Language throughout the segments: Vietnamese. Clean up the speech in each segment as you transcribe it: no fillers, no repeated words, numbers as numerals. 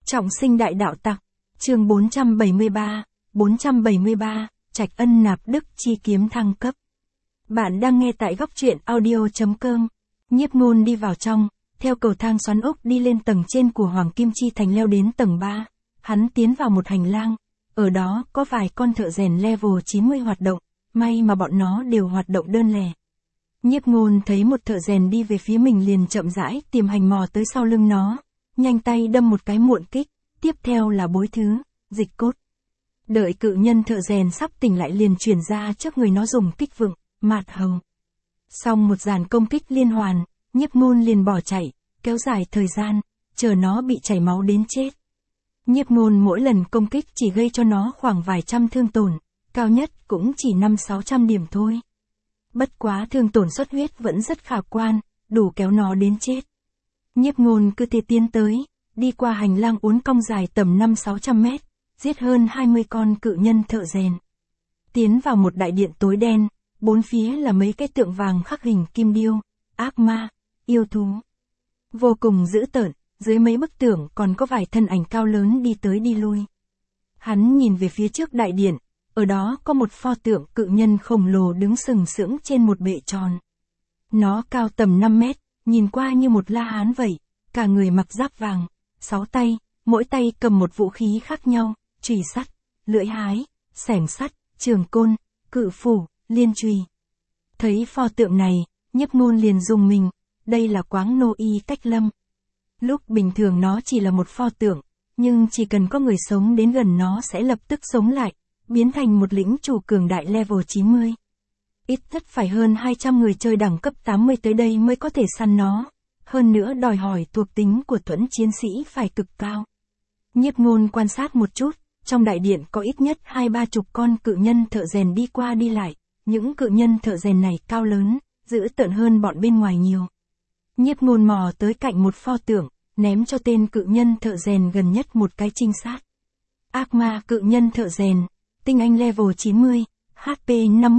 Trọng sinh đại đạo tặc, chương 473, Trạch Ân nạp đức chi kiếm thăng cấp. Bạn đang nghe tại góc truyện audio.com. Nhiếp Ngôn đi vào trong, theo cầu thang xoắn ốc đi lên tầng trên của Hoàng Kim Chi Thành leo đến tầng 3. Hắn tiến vào một hành lang, ở đó có vài con thợ rèn level 90 hoạt động, may mà bọn nó đều hoạt động đơn lẻ. Nhiếp Ngôn thấy một thợ rèn đi về phía mình liền chậm rãi tìm hành mò tới sau lưng nó, nhanh tay đâm một cái muộn kích, tiếp theo là bối thứ, dịch cốt. Đợi cự nhân thợ rèn sắp tỉnh lại liền chuyển ra trước người nó dùng kích vựng, mạt hầu. Xong một dàn công kích liên hoàn, Nhiếp Ngôn liền bỏ chạy, kéo dài thời gian, chờ nó bị chảy máu đến chết. Nhiếp Ngôn mỗi lần công kích chỉ gây cho nó khoảng vài trăm thương tổn, cao nhất cũng chỉ 500-600 điểm thôi. Bất quá thương tổn xuất huyết vẫn rất khả quan, đủ kéo nó đến chết. Nhiếp Ngôn cứ thế tiến tới, đi qua hành lang uốn cong dài tầm 500-600 mét, giết hơn 20 con cự nhân thợ rèn. Tiến vào một đại điện tối đen, bốn phía là mấy cái tượng vàng khắc hình kim điêu, ác ma, yêu thú. Vô cùng dữ tợn, dưới mấy bức tượng còn có vài thân ảnh cao lớn đi tới đi lui. Hắn nhìn về phía trước đại điện, ở đó có một pho tượng cự nhân khổng lồ đứng sừng sững trên một bệ tròn. Nó cao tầm 5 mét, nhìn qua như một la hán vậy, cả người mặc giáp vàng, 6 tay, mỗi tay cầm một vũ khí khác nhau, chùy sắt, lưỡi hái, xẻng sắt, trường côn, cự phủ, liên chùy. Thấy pho tượng này, Nhiếp Ngôn liền dùng mình, đây là Quáng Nô Y Cách Lâm. Lúc bình thường nó chỉ là một pho tượng, nhưng chỉ cần có người sống đến gần nó sẽ lập tức sống lại, biến thành một lĩnh chủ cường đại level 90. Ít nhất phải hơn 200 người chơi đẳng cấp 80 tới đây mới có thể săn nó, hơn nữa đòi hỏi thuộc tính của thuẫn chiến sĩ phải cực cao. Nhiếp Ngôn quan sát một chút, trong đại điện có ít nhất 20-30 con cự nhân thợ rèn đi qua đi lại, những cự nhân thợ rèn này cao lớn, dữ tợn hơn bọn bên ngoài nhiều. Nhiếp Ngôn mò tới cạnh một pho tượng, ném cho tên cự nhân thợ rèn gần nhất một cái trinh sát. Ác ma cự nhân thợ rèn, tinh anh level 90, HP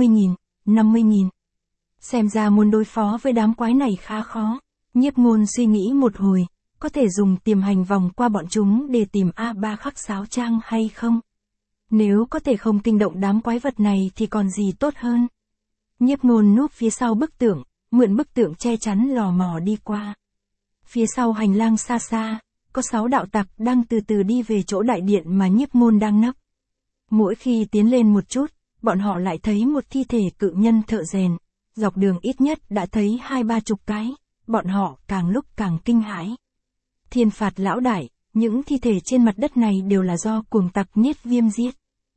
50.000. Xem ra muốn đối phó với đám quái này khá khó. Nhiếp Ngôn suy nghĩ một hồi, có thể dùng tiềm hành vòng qua bọn chúng để tìm A3 khắc sáo trang hay không? Nếu có thể không kinh động đám quái vật này thì còn gì tốt hơn. Nhiếp Ngôn núp phía sau bức tượng, mượn bức tượng che chắn lò mò đi qua. Phía sau hành lang xa xa, có 6 đạo tặc đang từ từ đi về chỗ đại điện mà Nhiếp Ngôn đang nấp. Mỗi khi tiến lên một chút, bọn họ lại thấy một thi thể cự nhân thợ rèn, dọc đường ít nhất đã thấy 20-30 cái, bọn họ càng lúc càng kinh hãi. Thiên phạt lão đại, những thi thể trên mặt đất này đều là do cuồng tặc Niết Viêm giết.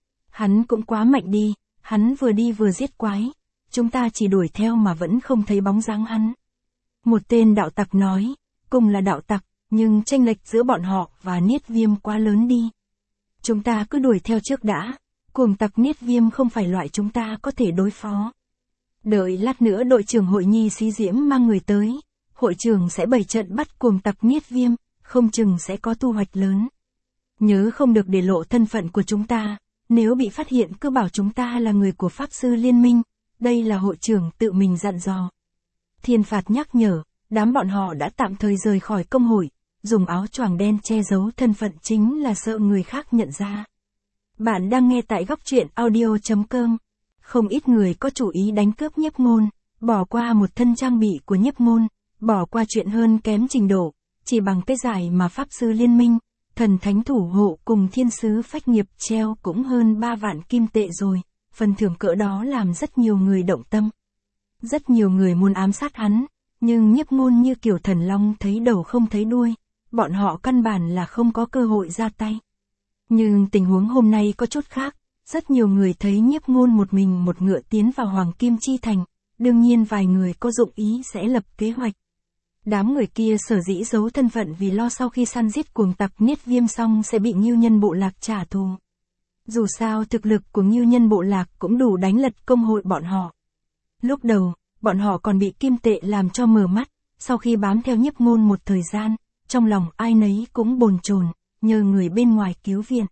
Hắn cũng quá mạnh đi, hắn vừa đi vừa giết quái, chúng ta chỉ đuổi theo mà vẫn không thấy bóng dáng hắn. Một tên đạo tặc nói, cùng là đạo tặc, nhưng chênh lệch giữa bọn họ và Niết Viêm quá lớn đi. Chúng ta cứ đuổi theo trước đã, cuồng tặc Niết Viêm không phải loại chúng ta có thể đối phó. Đợi lát nữa đội trưởng hội nhi xí diễm mang người tới, hội trưởng sẽ bày trận bắt cuồng tặc Niết Viêm, không chừng sẽ có thu hoạch lớn. Nhớ không được để lộ thân phận của chúng ta, nếu bị phát hiện cứ bảo chúng ta là người của Pháp Sư Liên minh, đây là hội trưởng tự mình dặn dò. Thiên phạt nhắc nhở, đám bọn họ đã tạm thời rời khỏi công hội, dùng áo choàng đen che giấu thân phận chính là sợ người khác nhận ra. Bạn đang nghe tại góc truyện audio.com. Không ít người có chủ ý đánh cướp Nhiếp Ngôn, bỏ qua một thân trang bị của Nhiếp Ngôn, bỏ qua chuyện hơn kém trình độ, chỉ bằng cái giải mà Pháp Sư Liên minh, Thần Thánh Thủ Hộ cùng Thiên Sứ Phách Nghiệp treo cũng hơn 3 vạn kim tệ rồi, phần thưởng cỡ đó làm rất nhiều người động tâm. Rất nhiều người muốn ám sát hắn, nhưng Nhiếp Ngôn như kiểu thần long thấy đầu không thấy đuôi, bọn họ căn bản là không có cơ hội ra tay. Nhưng tình huống hôm nay có chút khác, rất nhiều người thấy Nhiếp Ngôn một mình một ngựa tiến vào Hoàng Kim Chi Thành, đương nhiên vài người có dụng ý sẽ lập kế hoạch. Đám người kia sở dĩ giấu thân phận vì lo sau khi săn giết cuồng tặc Niết Viêm xong sẽ bị Ngưu Nhân Bộ Lạc trả thù. Dù sao thực lực của Ngưu Nhân Bộ Lạc cũng đủ đánh lật công hội bọn họ. Lúc đầu, bọn họ còn bị kim tệ làm cho mờ mắt, sau khi bám theo Nhiếp Ngôn một thời gian, trong lòng ai nấy cũng bồn chồn, nhờ người bên ngoài cứu viện.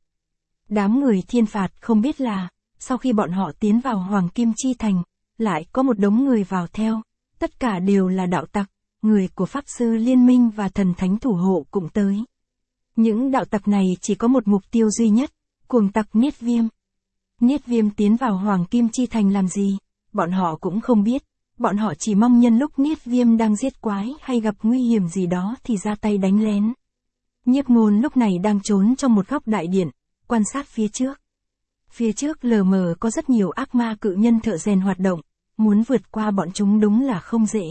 Đám người thiên phạt không biết là, sau khi bọn họ tiến vào Hoàng Kim Chi Thành, lại có một đống người vào theo, tất cả đều là đạo tặc, người của Pháp Sư Liên minh và Thần Thánh Thủ Hộ cũng tới. Những đạo tặc này chỉ có một mục tiêu duy nhất, cuồng tặc Niết Viêm. Niết Viêm tiến vào Hoàng Kim Chi Thành làm gì? Bọn họ cũng không biết, bọn họ chỉ mong nhân lúc Niết Viêm đang giết quái hay gặp nguy hiểm gì đó thì ra tay đánh lén. Nhiếp Ngôn lúc này đang trốn trong một góc đại điện, quan sát phía trước. Phía trước lờ mờ có rất nhiều ác ma cự nhân thợ rèn hoạt động, muốn vượt qua bọn chúng đúng là không dễ.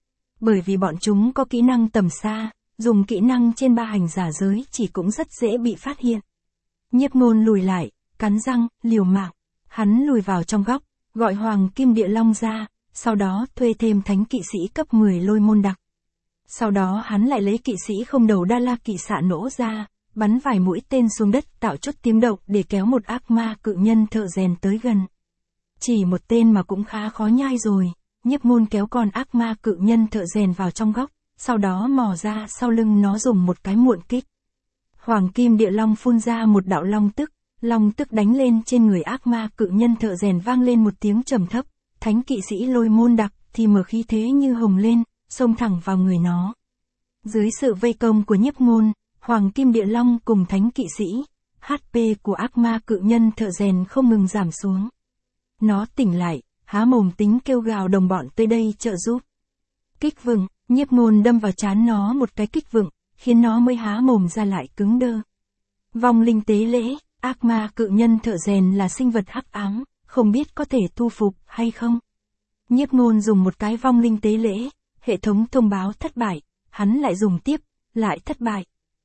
Bởi vì bọn chúng có kỹ năng tầm xa, dùng kỹ năng trên 3 hành giả giới chỉ cũng rất dễ bị phát hiện. Nhiếp Ngôn lùi lại, cắn răng, liều mạng. Hắn lùi vào trong góc, gọi Hoàng Kim Địa Long ra, sau đó thuê thêm thánh kỵ sĩ cấp 10 Lôi Môn Đặc. Sau đó hắn lại lấy kỵ sĩ không đầu Đa La Kỵ Xạ nổ ra, bắn vài mũi tên xuống đất tạo chút tiếng động để kéo một ác ma cự nhân thợ rèn tới gần. Chỉ một tên mà cũng khá khó nhai rồi, Nhiếp Ngôn kéo con ác ma cự nhân thợ rèn vào trong góc, sau đó mò ra sau lưng nó dùng một cái muộn kích. Hoàng Kim Địa Long phun ra một đạo long tức đánh lên trên người ác ma cự nhân thợ rèn vang lên một tiếng trầm thấp, thánh kỵ sĩ Lôi Môn Đặc thì mở khí thế như hồng lên, xông thẳng vào người nó. Dưới sự vây công của Nhiếp Ngôn, Hoàng Kim Địa Long cùng thánh kỵ sĩ, HP của ác ma cự nhân thợ rèn không ngừng giảm xuống. Nó tỉnh lại, há mồm tính kêu gào đồng bọn tới đây trợ giúp. Kích vựng, Nhiếp Ngôn đâm vào trán nó một cái kích vựng, khiến nó mới há mồm ra lại cứng đơ. Vong linh tế lễ, ác ma cự nhân thợ rèn là sinh vật hắc ám, không biết có thể thu phục hay không. Nhiếp Ngôn dùng một cái vong linh tế lễ, hệ thống thông báo thất bại, hắn lại dùng tiếp, lại thất bại.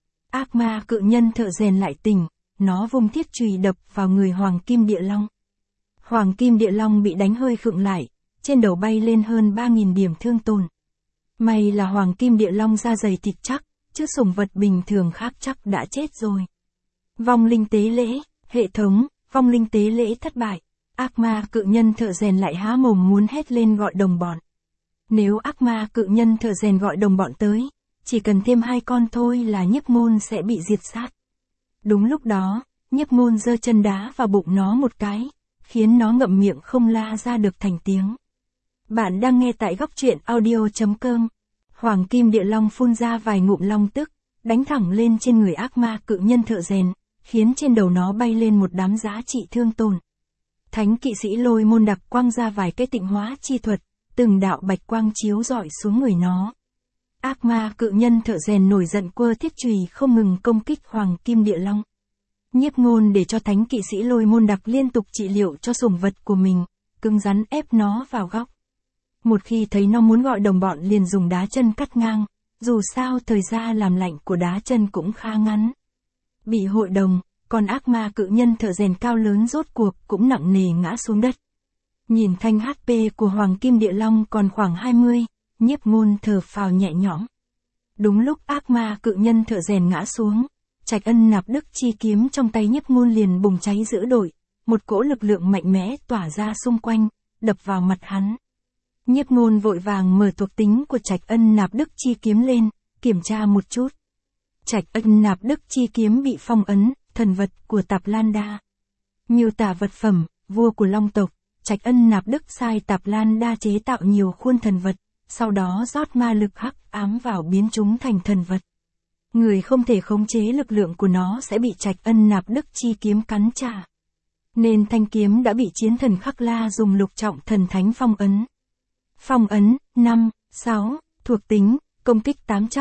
Ác ma cự nhân thợ rèn lại tỉnh, nó vung thiết chùy đập vào người Hoàng Kim Địa Long. Hoàng Kim Địa Long bị đánh hơi khựng lại, trên đầu bay lên hơn 3.000 điểm thương tổn. May là Hoàng Kim Địa Long da dày thịt chắc, chứ sủng vật bình thường khác chắc đã chết rồi. Vong linh tế lễ, hệ thống, vong linh tế lễ thất bại. Ác ma cự nhân thợ rèn lại há mồm muốn hét lên gọi đồng bọn. Nếu ác ma cự nhân thợ rèn gọi đồng bọn tới, chỉ cần thêm 2 con thôi là Nhiếp Ngôn sẽ bị diệt sát. Đúng lúc đó, Nhiếp Ngôn giơ chân đá vào bụng nó một cái, khiến nó ngậm miệng không la ra được thành tiếng. Bạn đang nghe tại góc truyện audio.com. Hoàng Kim Địa Long phun ra vài ngụm long tức, đánh thẳng lên trên người ác ma cự nhân thợ rèn, khiến trên đầu nó bay lên một đám giá trị thương tổn. Thánh kỵ sĩ Lôi Môn Đặc quăng ra vài cái tịnh hóa chi thuật, từng đạo bạch quang chiếu rọi xuống người nó. Ác ma cự nhân thợ rèn nổi giận quơ thiết chùy không ngừng công kích Hoàng Kim Địa Long. Nhiếp Ngôn để cho thánh kỵ sĩ Lôi Môn Đặc liên tục trị liệu cho sủng vật của mình, cứng rắn ép nó vào góc. Một khi thấy nó muốn gọi đồng bọn liền dùng đá chân cắt ngang, dù sao thời gian làm lạnh của đá chân cũng khá ngắn. Bị hội đồng, còn ác ma cự nhân thợ rèn cao lớn rốt cuộc cũng nặng nề ngã xuống đất. Nhìn thanh HP của Hoàng Kim Địa Long còn khoảng 20, Nhiếp Ngôn thở phào nhẹ nhõm. Đúng lúc ác ma cự nhân thợ rèn ngã xuống, Trạch Ân Nạp Đức chi kiếm trong tay Nhiếp Ngôn liền bùng cháy dữ dội, một cỗ lực lượng mạnh mẽ tỏa ra xung quanh, đập vào mặt hắn. Nhiếp Ngôn vội vàng mở thuộc tính của Trạch Ân Nạp Đức chi kiếm lên, kiểm tra một chút. Trạch Ân Nạp Đức chi kiếm bị phong ấn, thần vật của Tạp Lan Đa. Miêu tả vật phẩm, vua của Long tộc, Trạch Ân Nạp Đức sai Tạp Lan Đa chế tạo nhiều khuôn thần vật, sau đó rót ma lực hắc ám vào biến chúng thành thần vật. Người không thể khống chế lực lượng của nó sẽ bị Trạch Ân Nạp Đức chi kiếm cắn trả. Nên thanh kiếm đã bị chiến thần Khắc La dùng lục trọng thần thánh phong ấn. Phong ấn, 5, 6, thuộc tính, công kích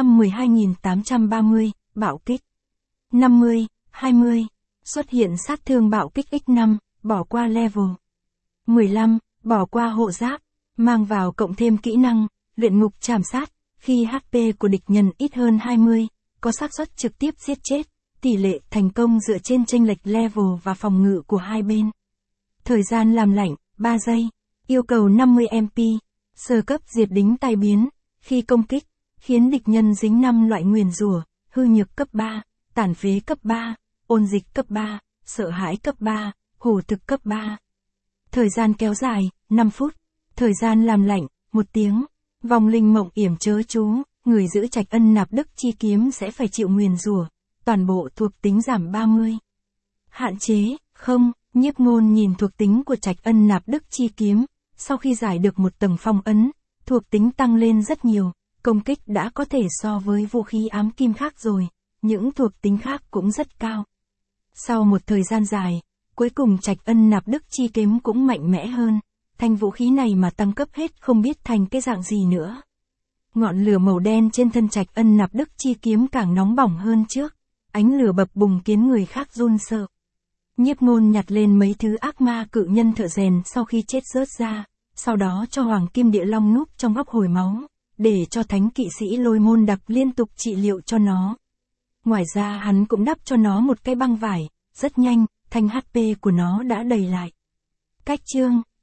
812.830, bạo kích 50, 20, xuất hiện sát thương bạo kích x5, bỏ qua level 15, bỏ qua hộ giáp, mang vào cộng thêm kỹ năng, luyện ngục trảm sát, khi HP của địch nhân ít hơn 20, có xác suất trực tiếp giết chết, tỷ lệ thành công dựa trên chênh lệch level và phòng ngự của hai bên. Thời gian làm lạnh, 3 giây, yêu cầu 50 MP, sơ cấp diệt đính tai biến, khi công kích, khiến địch nhân dính 5 loại nguyền rủa, hư nhược cấp 3, tàn phế cấp 3, ôn dịch cấp 3, sợ hãi cấp 3, hổ thực cấp 3. Thời gian kéo dài, 5 phút. Thời gian làm lạnh, 1 tiếng. Vong linh mộng yểm chớ chú, người giữ Trạch Ân Nạp Đức chi kiếm sẽ phải chịu nguyền rủa, toàn bộ thuộc tính giảm 30. Hạn chế, không, Nhiếp Ngôn nhìn thuộc tính của Trạch Ân Nạp Đức chi kiếm, sau khi giải được một tầng phong ấn, thuộc tính tăng lên rất nhiều, công kích đã có thể so với vũ khí ám kim khác rồi, những thuộc tính khác cũng rất cao. Sau một thời gian dài, cuối cùng Trạch Ân Nạp Đức Chi kiếm cũng mạnh mẽ hơn, thanh vũ khí này mà tăng cấp hết không biết thành cái dạng gì nữa. Ngọn lửa màu đen trên thân Trạch Ân Nạp Đức Chi kiếm càng nóng bỏng hơn trước, ánh lửa bập bùng khiến người khác run sợ. Nhiếp Ngôn nhặt lên mấy thứ ác ma cự nhân thợ rèn sau khi chết rớt ra, sau đó cho Hoàng Kim Địa Long núp trong góc hồi máu, để cho thánh kỵ sĩ Lôi Môn Đặc liên tục trị liệu cho nó. Ngoài ra hắn cũng đắp cho nó một cái băng vải, rất nhanh, thanh HP của nó đã đầy lại. Cách chương